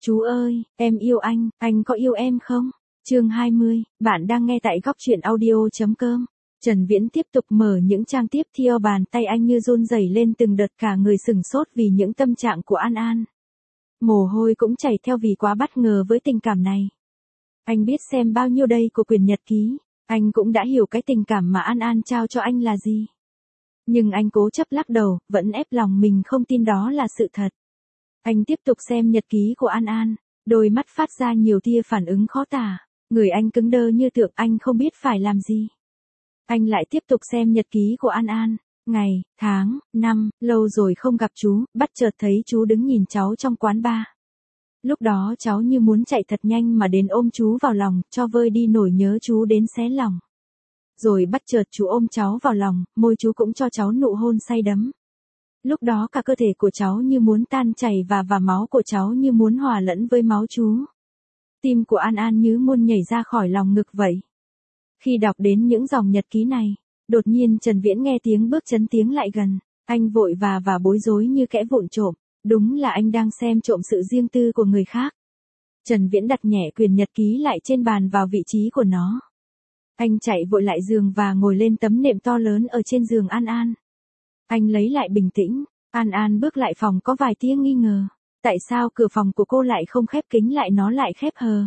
Chú ơi, em yêu anh có yêu em không? Chương 20, bạn đang nghe tại góc truyện audio.com. Trần Viễn tiếp tục mở những trang tiếp theo, bàn tay anh như run rẩy lên từng đợt, cả người sửng sốt vì những tâm trạng của An An. Mồ hôi cũng chảy theo vì quá bất ngờ với tình cảm này. Anh biết xem bao nhiêu đây của quyển nhật ký, anh cũng đã hiểu cái tình cảm mà An An trao cho anh là gì. Nhưng anh cố chấp lắc đầu, vẫn ép lòng mình không tin đó là sự thật. Anh tiếp tục xem nhật ký của An An, đôi mắt phát ra nhiều tia phản ứng khó tả, người anh cứng đơ như tượng, anh không biết phải làm gì. Anh lại tiếp tục xem nhật ký của An An, ngày, tháng, năm, lâu rồi không gặp chú, bất chợt thấy chú đứng nhìn cháu trong quán bar. Lúc đó cháu như muốn chạy thật nhanh mà đến ôm chú vào lòng, cho vơi đi nỗi nhớ chú đến xé lòng. Rồi bất chợt chú ôm cháu vào lòng, môi chú cũng cho cháu nụ hôn say đắm. Lúc đó cả cơ thể của cháu như muốn tan chảy và máu của cháu như muốn hòa lẫn với máu chú. Tim của An An như muốn nhảy ra khỏi lòng ngực vậy. Khi đọc đến những dòng nhật ký này, đột nhiên Trần Viễn nghe tiếng bước chân tiến lại gần, anh vội và bối rối như kẻ vụng trộm, đúng là anh đang xem trộm sự riêng tư của người khác. Trần Viễn đặt nhẹ quyển nhật ký lại trên bàn vào vị trí của nó. Anh chạy vội lại giường và ngồi lên tấm nệm to lớn ở trên giường An An. Anh lấy lại bình tĩnh, An An bước lại phòng có vài tia nghi ngờ. Tại sao cửa phòng của cô lại không khép kín lại nó lại khép hờ?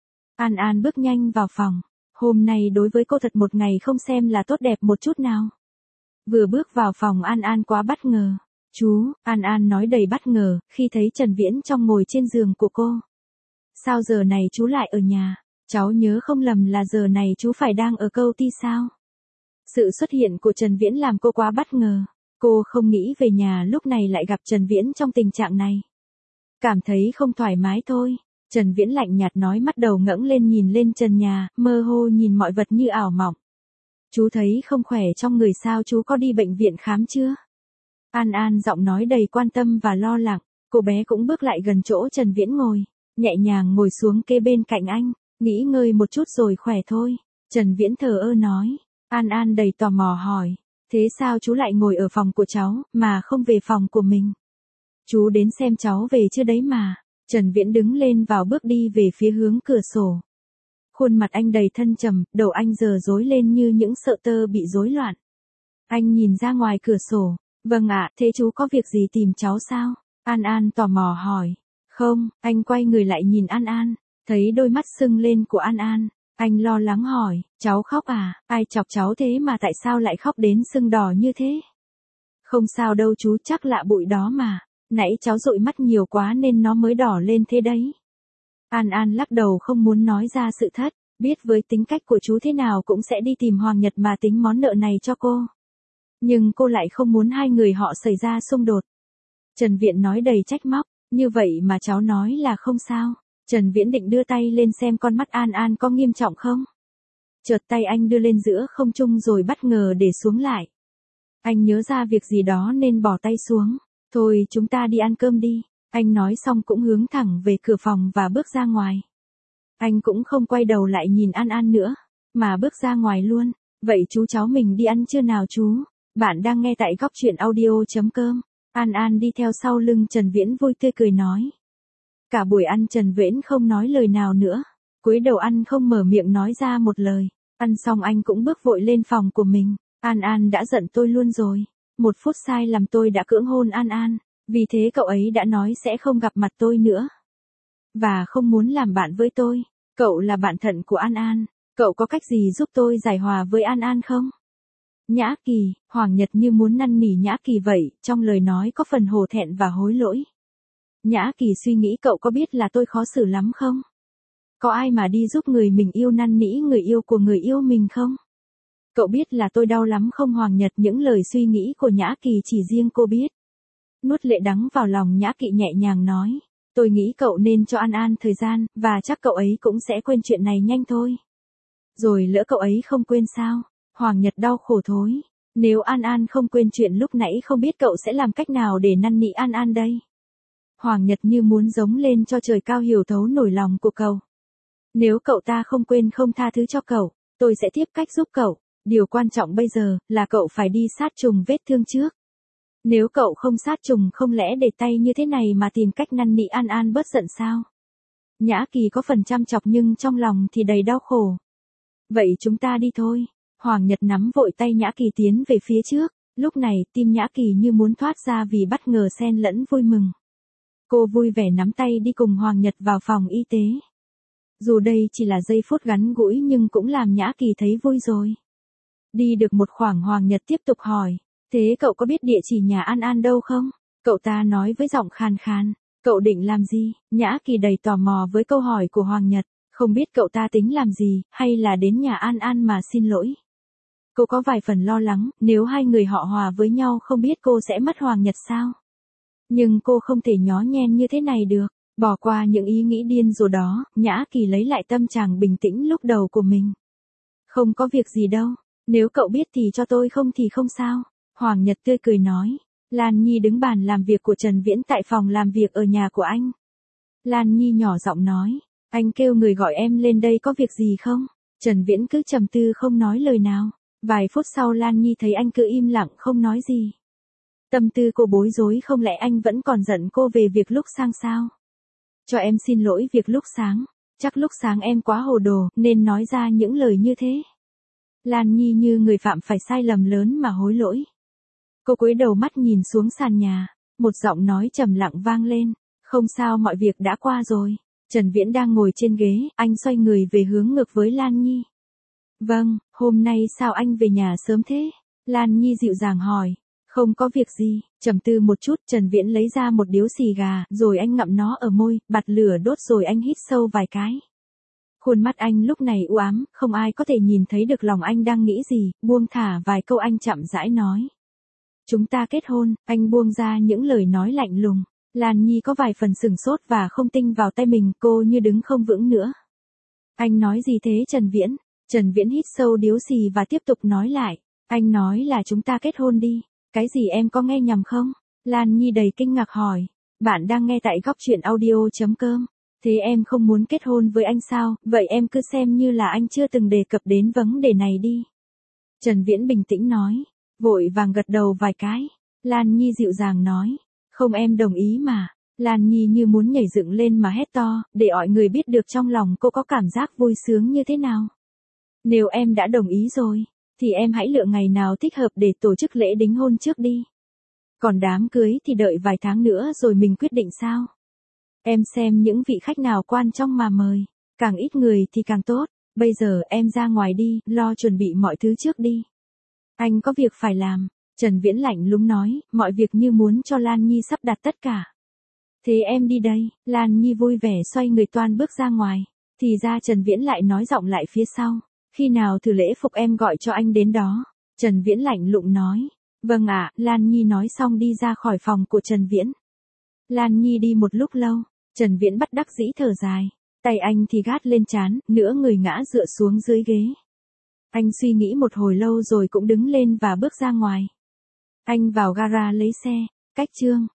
An An bước nhanh vào phòng. Hôm nay đối với cô thật một ngày không xem là tốt đẹp một chút nào. Vừa bước vào phòng An An quá bất ngờ. Chú, An An nói đầy bất ngờ, khi thấy Trần Viễn trong ngồi trên giường của cô. Sao giờ này chú lại ở nhà? Cháu nhớ không lầm là giờ này chú phải đang ở câu ty sao? Sự xuất hiện của Trần Viễn làm cô quá bất ngờ. Cô không nghĩ về nhà lúc này lại gặp Trần Viễn trong tình trạng này. Cảm thấy không thoải mái thôi. Trần Viễn lạnh nhạt nói, mắt đầu ngẩng lên nhìn lên trần nhà, mơ hồ nhìn mọi vật như ảo mộng. Chú thấy không khỏe trong người sao, chú có đi bệnh viện khám chưa? An An giọng nói đầy quan tâm và lo lắng, cô bé cũng bước lại gần chỗ Trần Viễn ngồi, nhẹ nhàng ngồi xuống kế bên cạnh anh, nghỉ ngơi một chút rồi khỏe thôi. Trần Viễn thờ ơ nói. An An đầy tò mò hỏi, thế sao chú lại ngồi ở phòng của cháu, mà không về phòng của mình? Chú đến xem cháu về chưa đấy mà. Trần Viễn đứng lên vào bước đi về phía hướng cửa sổ. Khuôn mặt anh đầy thâm trầm, đầu anh giờ rối lên như những sợi tơ bị rối loạn. Anh nhìn ra ngoài cửa sổ. Vâng ạ, thế chú có việc gì tìm cháu sao? An An tò mò hỏi. Không, anh quay người lại nhìn An An, thấy đôi mắt sưng lên của An An. Anh lo lắng hỏi, cháu khóc à? Ai chọc cháu thế mà tại sao lại khóc đến sưng đỏ như thế? Không sao đâu chú, chắc lạ bụi đó mà. Nãy cháu dụi mắt nhiều quá nên nó mới đỏ lên thế đấy. An An lắc đầu không muốn nói ra sự thật, biết với tính cách của chú thế nào cũng sẽ đi tìm Hoàng Nhật mà tính món nợ này cho cô. Nhưng cô lại không muốn hai người họ xảy ra xung đột. Trần Viễn nói đầy trách móc, như vậy mà cháu nói là không sao. Trần Viễn định đưa tay lên xem con mắt An An có nghiêm trọng không. Chợt tay anh đưa lên giữa không trung rồi bất ngờ để xuống lại. Anh nhớ ra việc gì đó nên bỏ tay xuống. Thôi chúng ta đi ăn cơm đi. Anh nói xong cũng hướng thẳng về cửa phòng và bước ra ngoài. Anh cũng không quay đầu lại nhìn An An nữa, mà bước ra ngoài luôn. Vậy chú cháu mình đi ăn chưa nào chú? Bạn đang nghe tại góc truyện audio.com. An An đi theo sau lưng Trần Viễn vui tươi cười nói. Cả buổi ăn Trần Viễn không nói lời nào nữa. Cúi đầu ăn không mở miệng nói ra một lời. Ăn xong anh cũng bước vội lên phòng của mình. An An đã giận tôi luôn rồi. 1 phút sai lầm tôi đã cưỡng hôn An An. Vì thế cậu ấy đã nói sẽ không gặp mặt tôi nữa. Và không muốn làm bạn với tôi. Cậu là bạn thân của An An. Cậu có cách gì giúp tôi giải hòa với An An không? Nhã Kỳ, Hoàng Nhật như muốn năn nỉ Nhã Kỳ vậy, trong lời nói có phần hổ thẹn và hối lỗi. Nhã Kỳ suy nghĩ, cậu có biết là tôi khó xử lắm không? Có ai mà đi giúp người mình yêu năn nỉ người yêu của người yêu mình không? Cậu biết là tôi đau lắm không? Hoàng Nhật, những lời suy nghĩ của Nhã Kỳ chỉ riêng cô biết. Nuốt lệ đắng vào lòng, Nhã Kỳ nhẹ nhàng nói. Tôi nghĩ cậu nên cho An An thời gian, và chắc cậu ấy cũng sẽ quên chuyện này nhanh thôi. Rồi lỡ cậu ấy không quên sao? Hoàng Nhật đau khổ thối. Nếu An An không quên chuyện lúc nãy, không biết cậu sẽ làm cách nào để năn nỉ An An đây? Hoàng Nhật như muốn giống lên cho trời cao hiểu thấu nỗi lòng của cậu. Nếu cậu ta không quên không tha thứ cho cậu, tôi sẽ tiếp cách giúp cậu. Điều quan trọng bây giờ là cậu phải đi sát trùng vết thương trước. Nếu cậu không sát trùng, không lẽ để tay như thế này mà tìm cách năn nỉ An An bớt giận sao? Nhã Kỳ có phần chăm chọc nhưng trong lòng thì đầy đau khổ. Vậy chúng ta đi thôi. Hoàng Nhật nắm vội tay Nhã Kỳ tiến về phía trước. Lúc này tim Nhã Kỳ như muốn thoát ra vì bất ngờ xen lẫn vui mừng. Cô vui vẻ nắm tay đi cùng Hoàng Nhật vào phòng y tế. Dù đây chỉ là giây phút ngắn ngủi nhưng cũng làm Nhã Kỳ thấy vui rồi. Đi được một khoảng Hoàng Nhật tiếp tục hỏi. Thế cậu có biết địa chỉ nhà An An đâu không? Cậu ta nói với giọng khàn khàn. Cậu định làm gì? Nhã Kỳ đầy tò mò với câu hỏi của Hoàng Nhật. Không biết cậu ta tính làm gì, hay là đến nhà An An mà xin lỗi. Cô có vài phần lo lắng, nếu hai người họ hòa với nhau không biết cô sẽ mất Hoàng Nhật sao? Nhưng cô không thể nhó nhen như thế này được. Bỏ qua những ý nghĩ điên rồ đó, Nhã Kỳ lấy lại tâm trạng bình tĩnh lúc đầu của mình. Không có việc gì đâu, nếu cậu biết thì cho tôi không thì không sao. Hoàng Nhật tươi cười nói. Lan Nhi đứng bàn làm việc của Trần Viễn tại phòng làm việc ở nhà của anh. Lan Nhi nhỏ giọng nói. Anh kêu người gọi em lên đây có việc gì không? Trần Viễn cứ trầm tư không nói lời nào. Vài phút sau Lan Nhi thấy anh cứ im lặng không nói gì. Tâm tư cô bối rối, không lẽ anh vẫn còn giận cô về việc lúc sáng sao? Cho em xin lỗi việc lúc sáng. Chắc lúc sáng em quá hồ đồ nên nói ra những lời như thế. Lan Nhi như người phạm phải sai lầm lớn mà hối lỗi. Cô cúi đầu mắt nhìn xuống sàn nhà. Một giọng nói trầm lặng vang lên. Không sao, mọi việc đã qua rồi. Trần Viễn đang ngồi trên ghế, anh xoay người về hướng ngược với Lan Nhi. Vâng, hôm nay sao anh về nhà sớm thế? Lan Nhi dịu dàng hỏi. Không có việc gì. Trầm tư một chút, Trần Viễn lấy ra một điếu xì gà, rồi anh ngậm nó ở môi, bật lửa đốt rồi anh hít sâu vài cái. Khuôn mắt anh lúc này u ám, không ai có thể nhìn thấy được lòng anh đang nghĩ gì, buông thả vài câu anh chậm rãi nói. Chúng ta kết hôn, anh buông ra những lời nói lạnh lùng. Lan Nhi có vài phần sửng sốt và không tin vào tay mình, cô như đứng không vững nữa. Anh nói gì thế Trần Viễn? Trần Viễn hít sâu điếu xì và tiếp tục nói lại. Anh nói là chúng ta kết hôn đi. Cái gì, em có nghe nhầm không? Lan Nhi đầy kinh ngạc hỏi. Bạn đang nghe tại góc truyện audio.com. Thế em không muốn kết hôn với anh sao? Vậy em cứ xem như là anh chưa từng đề cập đến vấn đề này đi. Trần Viễn bình tĩnh nói. Vội vàng gật đầu vài cái. Lan Nhi dịu dàng nói. Không, em đồng ý mà. Lan Nhi như muốn nhảy dựng lên mà hét to, để mọi người biết được trong lòng cô có cảm giác vui sướng như thế nào. Nếu em đã đồng ý rồi, thì em hãy lựa ngày nào thích hợp để tổ chức lễ đính hôn trước đi. Còn đám cưới thì đợi vài tháng nữa rồi mình quyết định sao. Em xem những vị khách nào quan trọng mà mời, càng ít người thì càng tốt. Bây giờ em ra ngoài đi, lo chuẩn bị mọi thứ trước đi. Anh có việc phải làm. Trần Viễn lạnh lùng nói, mọi việc như muốn cho Lan Nhi sắp đặt tất cả. Thế em đi đây. Lan Nhi vui vẻ xoay người toan bước ra ngoài. Thì ra Trần Viễn lại nói giọng lại phía sau. Khi nào thử lễ phục em gọi cho anh đến đó. Trần Viễn lạnh lùng nói. Vâng ạ. Lan Nhi nói xong đi ra khỏi phòng của Trần Viễn. Lan Nhi đi một lúc lâu. Trần Viễn bất đắc dĩ thở dài. Tay anh thì gác lên trán, nửa người ngã dựa xuống dưới ghế. Anh suy nghĩ một hồi lâu rồi cũng đứng lên và bước ra ngoài. Anh vào gara lấy xe. Cách chương